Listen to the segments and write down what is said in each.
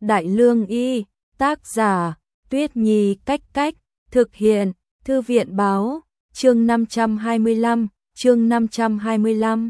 Đại Lương Y, tác giả, Tuyết Nhi Cách Cách, thực hiện, Thư viện Báo, chương 525.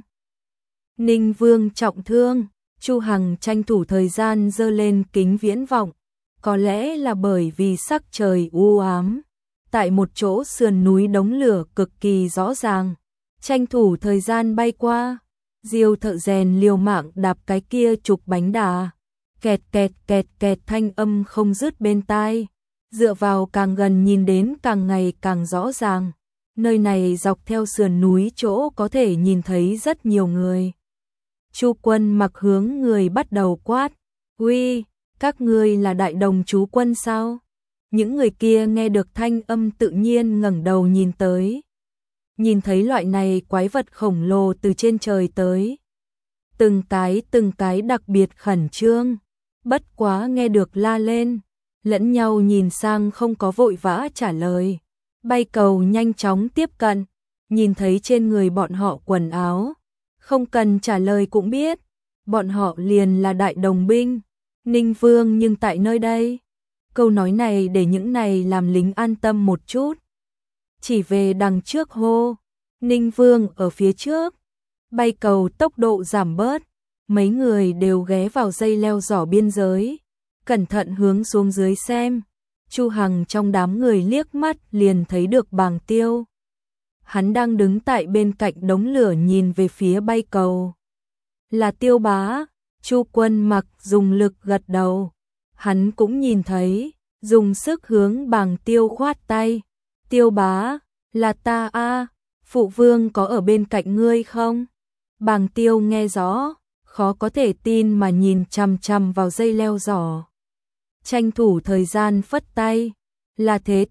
Ninh Vương trọng thương, Chu Hằng tranh thủ thời gian giơ lên kính viễn vọng, có lẽ là bởi vì sắc trời u ám, tại một chỗ sườn núi đống lửa cực kỳ rõ ràng, tranh thủ thời gian bay qua, Diêu thợ rèn liều mạng đạp cái kia trục bánh đà, kẹt kẹt kẹt kẹt thanh âm không dứt bên tai, dựa vào càng gần nhìn đến càng ngày càng rõ ràng, nơi này dọc theo sườn núi chỗ có thể nhìn thấy rất nhiều người. Chu Quân Mặc hướng người bắt đầu quát, "Uy, các ngươi là đại đồng chú quân sao?" Những người kia nghe được thanh âm tự nhiên ngẩng đầu nhìn tới. Nhìn thấy loại này quái vật khổng lồ từ trên trời tới. Từng cái đặc biệt khẩn trương, bất quá nghe được la lên, lẫn nhau nhìn sang không có vội vã trả lời. Bay cầu nhanh chóng tiếp cận, nhìn thấy trên người bọn họ quần áo, không cần trả lời cũng biết, bọn họ liền là đại đồng binh, Ninh Vương nhưng tại nơi đây. Câu nói này để những này làm lính an tâm một chút. Chỉ về đằng trước hô, Ninh Vương ở phía trước. Bay cầu tốc độ giảm bớt, mấy người đều ghé vào dây leo giỏ biên giới, cẩn thận hướng xuống dưới xem. Chu Hằng trong đám người liếc mắt liền thấy được Bàng Tiêu. Hắn đang đứng tại bên cạnh đống lửa nhìn về phía bay cầu. Là Tiêu bá, Chu Quân Mặc dùng lực gật đầu. Hắn cũng nhìn thấy, dùng sức hướng Bàng Tiêu khoát tay. Tiêu bá, là ta a, phụ vương có ở bên cạnh ngươi không? Bàng Tiêu nghe rõ, khó có thể tin mà nhìn chằm chằm vào dây leo giỏ. Tranh thủ thời gian phất tay, là thế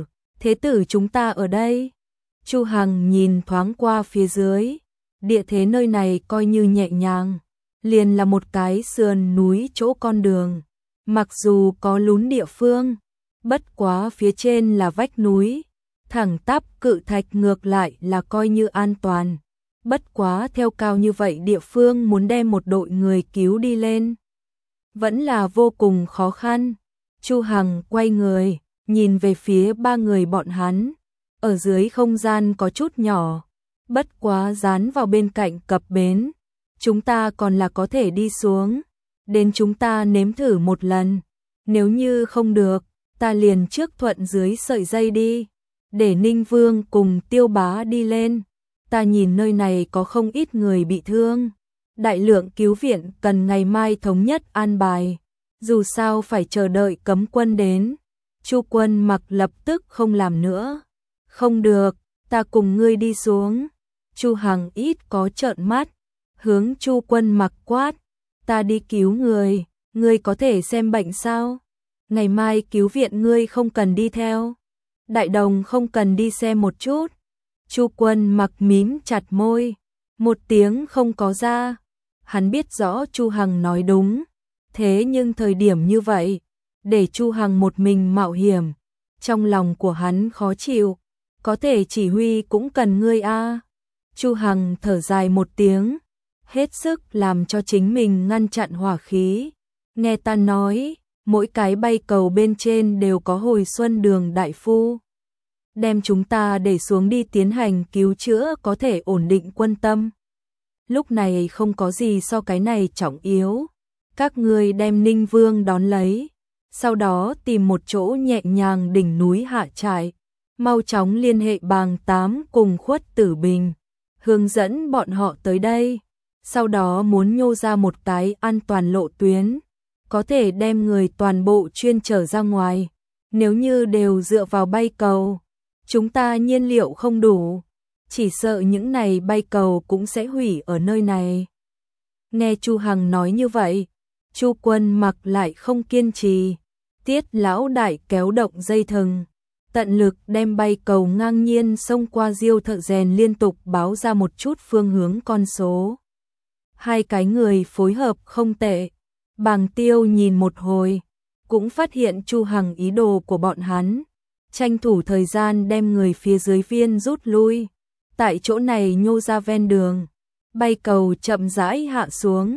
tử chúng ta ở đây. Chu Hằng nhìn thoáng qua phía dưới, địa thế nơi này coi như nhẹ nhàng, liền là một cái sườn núi chỗ con đường, mặc dù có lún địa phương, bất quá phía trên là vách núi, thẳng tắp cự thạch ngược lại là coi như an toàn, bất quá theo cao như vậy địa phương muốn đem một đội người cứu đi lên, vẫn là vô cùng khó khăn. Chu Hằng quay người, nhìn về phía ba người bọn hắn, ở dưới không gian có chút nhỏ, bất quá dán vào bên cạnh cập bến, chúng ta còn là có thể đi xuống, đến chúng ta nếm thử một lần, nếu như không được, ta liền trước thuận dưới sợi dây đi, để Ninh Vương cùng Tiêu bá đi lên, ta nhìn nơi này có không ít người bị thương, đại lượng cứu viện cần ngày mai thống nhất an bài. Dù sao phải chờ đợi cấm quân đến. Chu Quân Mặc lập tức không làm nữa. Không được, ta cùng ngươi đi xuống. Chu Hằng ít có trợn mắt, hướng Chu Quân Mặc quát, ta đi cứu người, ngươi có thể xem bệnh sao? Ngày mai cứu viện ngươi không cần đi theo. Đại đồng không cần đi xem một chút. Chu Quân Mặc mím chặt môi, một tiếng không có ra. Hắn biết rõ Chu Hằng nói đúng. Thế nhưng thời điểm như vậy, để Chu Hằng một mình mạo hiểm, trong lòng của hắn khó chịu, có thể chỉ huy cũng cần ngươi a. Chu Hằng thở dài một tiếng, hết sức làm cho chính mình ngăn chặn hỏa khí. Nghe ta nói, mỗi cái bay cầu bên trên đều có hồi xuân đường đại phu. Đem chúng ta để xuống đi tiến hành cứu chữa có thể ổn định quân tâm. Lúc này không có gì so cái này trọng yếu. Các ngươi đem Ninh Vương đón lấy, sau đó tìm một chỗ nhẹ nhàng đỉnh núi hạ trại, mau chóng liên hệ Bàng Tám cùng Khuất Tử Bình, hướng dẫn bọn họ tới đây, sau đó muốn nhô ra một cái an toàn lộ tuyến, có thể đem người toàn bộ chuyên trở ra ngoài, nếu như đều dựa vào bay cầu, chúng ta nhiên liệu không đủ, chỉ sợ những này bay cầu cũng sẽ hủy ở nơi này. Nghe Chu Hằng nói như vậy, Chu Quân Mặc lại không kiên trì, Tiết lão đại kéo động dây thừng, tận lực đem bay cầu ngang nhiên xông qua Diêu thợ rèn liên tục báo ra một chút phương hướng con số. Hai cái người phối hợp không tệ, Bàng Tiêu nhìn một hồi, cũng phát hiện Chu Hằng ý đồ của bọn hắn, tranh thủ thời gian đem người phía dưới viên rút lui, tại chỗ này nhô ra ven đường, bay cầu chậm rãi hạ xuống.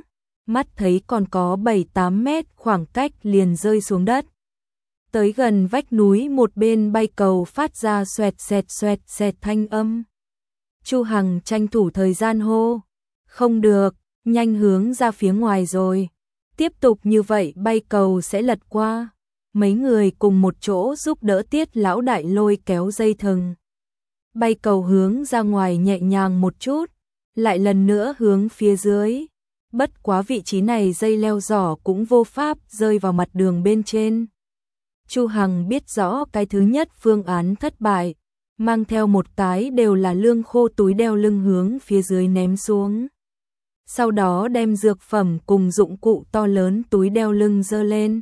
mắt thấy còn có 7-8 mét khoảng cách liền rơi xuống đất. Tới gần vách núi một bên bay cầu phát ra xoẹt xẹt thanh âm. Chu Hằng tranh thủ thời gian hô, không được, nhanh hướng ra phía ngoài rồi. Tiếp tục như vậy bay cầu sẽ lật qua. Mấy người cùng một chỗ giúp đỡ Tiết lão đại lôi kéo dây thừng. Bay cầu hướng ra ngoài nhẹ nhàng một chút, lại lần nữa hướng phía dưới. Bất quá vị trí này dây leo giỏ cũng vô pháp rơi vào mặt đường bên trên. Chu Hằng biết rõ cái thứ nhất phương án thất bại, mang theo một cái đều là lương khô túi đeo lưng hướng phía dưới ném xuống. Sau đó đem dược phẩm cùng dụng cụ to lớn túi đeo lưng giơ lên.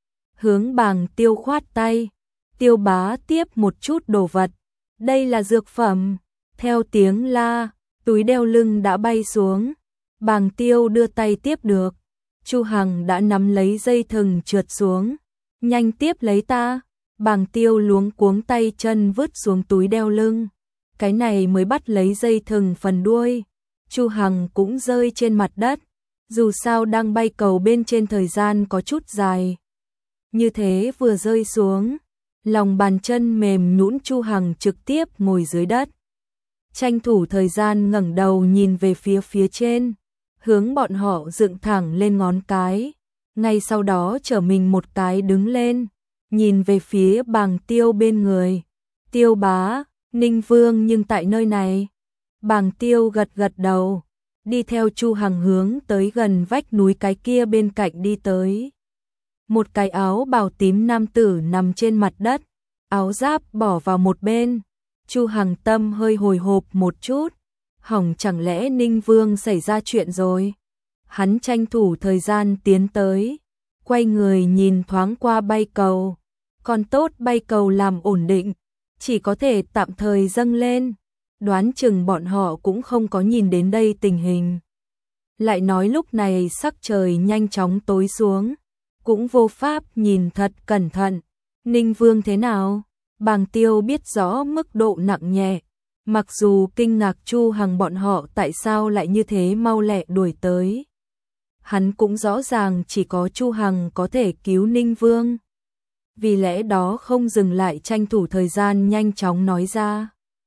Hướng Bàng Tiêu khoát tay, Tiêu bá tiếp một chút đồ vật. Đây là dược phẩm. Theo tiếng la, túi đeo lưng đã bay xuống. Bàng Tiêu đưa tay tiếp được. Chu Hằng đã nắm lấy dây thừng trượt xuống. Nhanh tiếp lấy ta. Bàng Tiêu luống cuống tay chân vứt xuống túi đeo lưng. Cái này mới bắt lấy dây thừng phần đuôi. Chu Hằng cũng rơi trên mặt đất. Dù sao đang bay cầu bên trên thời gian có chút dài. Như thế vừa rơi xuống, lòng bàn chân mềm nhũn, Chu Hằng trực tiếp ngồi dưới đất. Tranh thủ thời gian ngẩng đầu nhìn về phía trên, hướng bọn họ dựng thẳng lên ngón cái. Ngay sau đó trở mình một cái đứng lên, nhìn về phía Bàng Tiêu bên người. Tiêu bá, Ninh Vương nhưng tại nơi này. Bàng Tiêu gật gật đầu, đi theo Chu Hằng hướng tới gần vách núi cái kia bên cạnh đi tới. Một cái áo bào tím nam tử nằm trên mặt đất, áo giáp bỏ vào một bên. Chu Hằng tâm hơi hồi hộp một chút, hỏng chẳng lẽ Ninh Vương xảy ra chuyện rồi. Hắn tranh thủ thời gian tiến tới, quay người nhìn thoáng qua bay cầu. Còn tốt bay cầu làm ổn định, chỉ có thể tạm thời dâng lên. Đoán chừng bọn họ cũng không có nhìn đến đây tình hình. Lại nói lúc này sắc trời nhanh chóng tối xuống, cũng vô pháp nhìn thật cẩn thận. Ninh Vương thế nào? Bàng Tiêu biết rõ mức độ nặng nhẹ. Mặc dù kinh ngạc Chu Hằng bọn họ tại sao lại như thế mau lẹ đuổi tới. Hắn cũng rõ ràng chỉ có Chu Hằng có thể cứu Ninh Vương. Vì lẽ đó không dừng lại, tranh thủ thời gian nhanh chóng nói ra.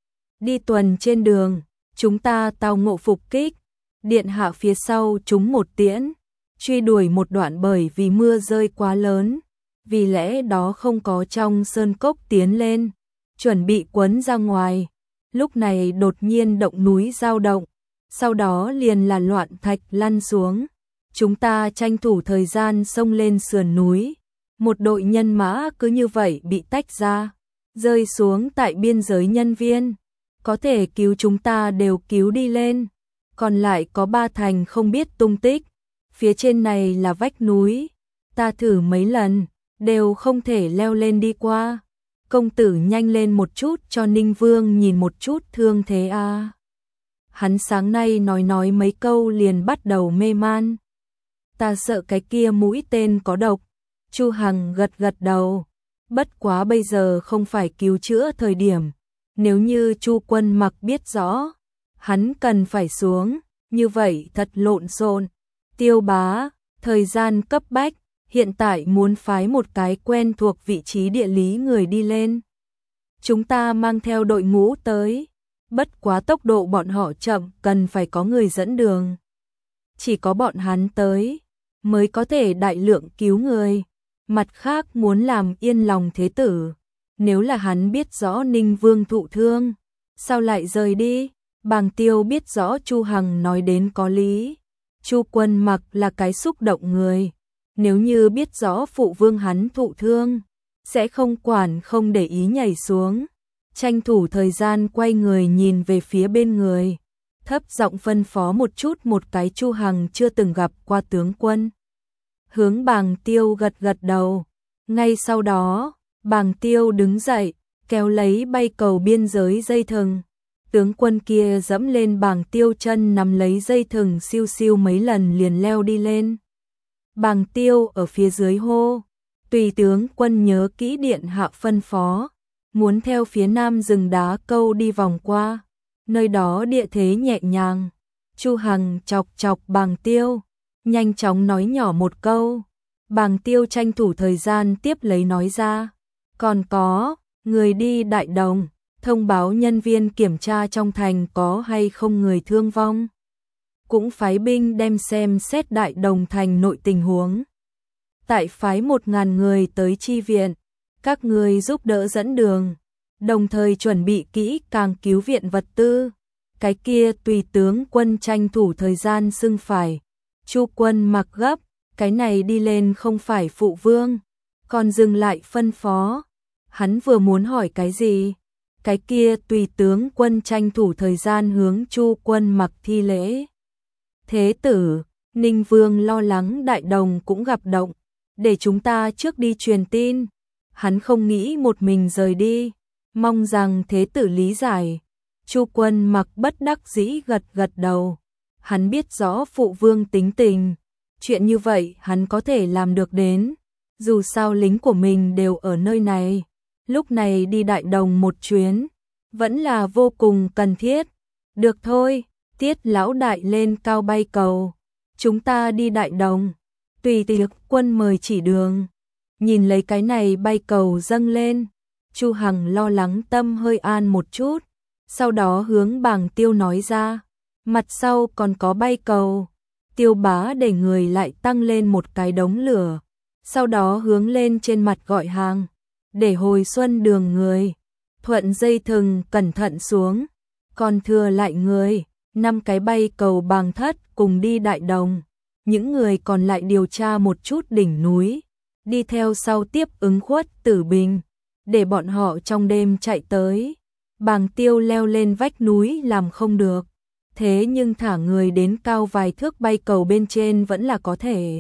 Đi tuần trên đường, chúng ta tao ngộ phục kích. Điện hạ phía sau chúng một tiễn. Truy đuổi một đoạn bởi vì mưa rơi quá lớn. Vì lẽ đó không có trong sơn cốc tiến lên. Chuẩn bị quấn ra ngoài. Lúc này đột nhiên động núi dao động. Sau đó liền là loạn thạch lăn xuống. Chúng ta tranh thủ thời gian xông lên sườn núi. Một đội nhân mã cứ như vậy bị tách ra. Rơi xuống tại biên giới nhân viên. Có thể cứu chúng ta đều cứu đi lên. Còn lại có 3 thành không biết tung tích. Phía trên này là vách núi. Ta thử mấy lần, đều không thể leo lên đi qua. Công tử nhanh lên một chút cho Ninh Vương nhìn một chút thương thế a. Hắn sáng nay nói mấy câu liền bắt đầu mê man. Ta sợ cái kia mũi tên có độc. Chu Hằng gật gật đầu. Bất quá bây giờ không phải cứu chữa thời điểm. Nếu như Chu Quân Mặc biết rõ, hắn cần phải xuống, như vậy thật lộn xộn. Tiêu bá, thời gian cấp bách, hiện tại muốn phái một cái quen thuộc vị trí địa lý người đi lên. Chúng ta mang theo đội ngũ tới, bất quá tốc độ bọn họ chậm, cần phải có người dẫn đường. Chỉ có bọn hắn tới, mới có thể đại lượng cứu người. Mặt khác muốn làm yên lòng thế tử. Nếu là hắn biết rõ Ninh Vương thụ thương, sao lại rời đi? Bàng Tiêu biết rõ Chu Hằng nói đến có lý. Chu Quân Mặc là cái xúc động người. Nếu như biết rõ phụ vương hắn thụ thương, sẽ không quản không để ý nhảy xuống. Tranh thủ thời gian quay người nhìn về phía bên người. Thấp giọng phân phó một chút một cái Chu Hằng chưa từng gặp qua tướng quân. Hướng Bàng Tiêu gật gật đầu. Ngay sau đó, Bàng Tiêu đứng dậy, kéo lấy bay cầu biên giới dây thừng. Tướng quân kia dẫm lên Bàng Tiêu chân nắm lấy dây thừng siêu siêu mấy lần liền leo đi lên. Bàng Tiêu ở phía dưới hô, tùy tướng quân nhớ kỹ điện hạ phân phó, muốn theo phía nam rừng đá câu đi vòng qua, nơi đó địa thế nhẹ nhàng. Chu Hằng chọc chọc Bàng Tiêu, nhanh chóng nói nhỏ một câu. Bàng Tiêu tranh thủ thời gian tiếp lấy nói ra. Còn có, người đi Đại Đồng, thông báo nhân viên kiểm tra trong thành có hay không người thương vong. Cũng phái binh đem xem xét Đại Đồng thành nội tình huống. Tại phái 1000 người tới chi viện, các người giúp đỡ dẫn đường, đồng thời chuẩn bị kỹ càng cứu viện vật tư. Cái kia tùy tướng quân tranh thủ thời gian xưng phải. Chu Quân Mặc gấp, cái này đi lên không phải phụ vương, còn dừng lại phân phó. Hắn vừa muốn hỏi cái gì? Cái kia tùy tướng quân tranh thủ thời gian hướng Chu Quân Mặc thi lễ. Thế tử, Ninh Vương lo lắng Đại Đồng cũng gặp động, để chúng ta trước đi truyền tin. Hắn không nghĩ một mình rời đi, mong rằng thế tử lý giải. Chu Quân Mặc bất đắc dĩ gật gật đầu. Hắn biết rõ phụ vương tính tình, chuyện như vậy hắn có thể làm được đến. Dù sao lính của mình đều ở nơi này, lúc này đi Đại Đồng một chuyến, vẫn là vô cùng cần thiết. Được thôi, Tiết lão đại lên cao bay cầu. Chúng ta đi Đại Đồng, tùy tiệc quân mời chỉ đường. Nhìn lấy cái này bay cầu dâng lên, Chu Hằng lo lắng tâm hơi an một chút. Sau đó hướng Bàng Tiêu nói ra, mặt sau còn có bay cầu. Tiêu bá để người lại tăng lên một cái đống lửa, sau đó hướng lên trên mặt gọi hàng, để hồi xuân đường người. Thuận dây thừng cẩn thận xuống, còn thừa lại người, 5 cái bay cầu Bàng Thất cùng đi Đại Đồng. Những người còn lại điều tra một chút đỉnh núi, đi theo sau tiếp ứng Khuất Tử Bình, để bọn họ trong đêm chạy tới. Bàng Tiêu leo lên vách núi làm không được, thế nhưng thả người đến cao vài thước bay cầu bên trên vẫn là có thể.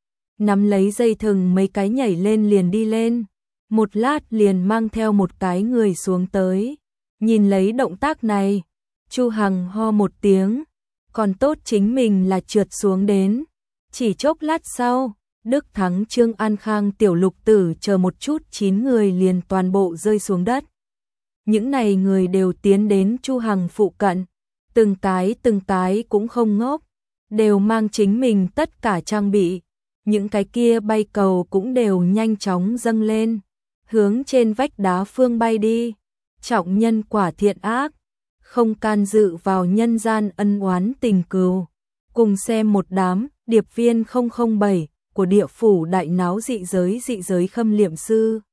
Nắm lấy dây thừng mấy cái nhảy lên liền đi lên, một lát liền mang theo một cái người xuống tới. Nhìn lấy động tác này, Chu Hằng ho một tiếng, còn tốt chính mình là trượt xuống đến. Chỉ chốc lát sau, Đức Thắng, Trương An Khang, Tiểu Lục Tử chờ một chút 9 người liền toàn bộ rơi xuống đất. Những này người đều tiến đến Chu Hằng phụ cận, từng cái cũng không ngốc, đều mang chính mình tất cả trang bị. Những cái kia bay cầu cũng đều nhanh chóng dâng lên, hướng trên vách đá phương bay đi. Trọng nhân quả thiện ác, không can dự vào nhân gian ân oán tình cừu. Cùng xem một đám điệp viên 007 của địa phủ đại náo dị giới khâm liệm sư.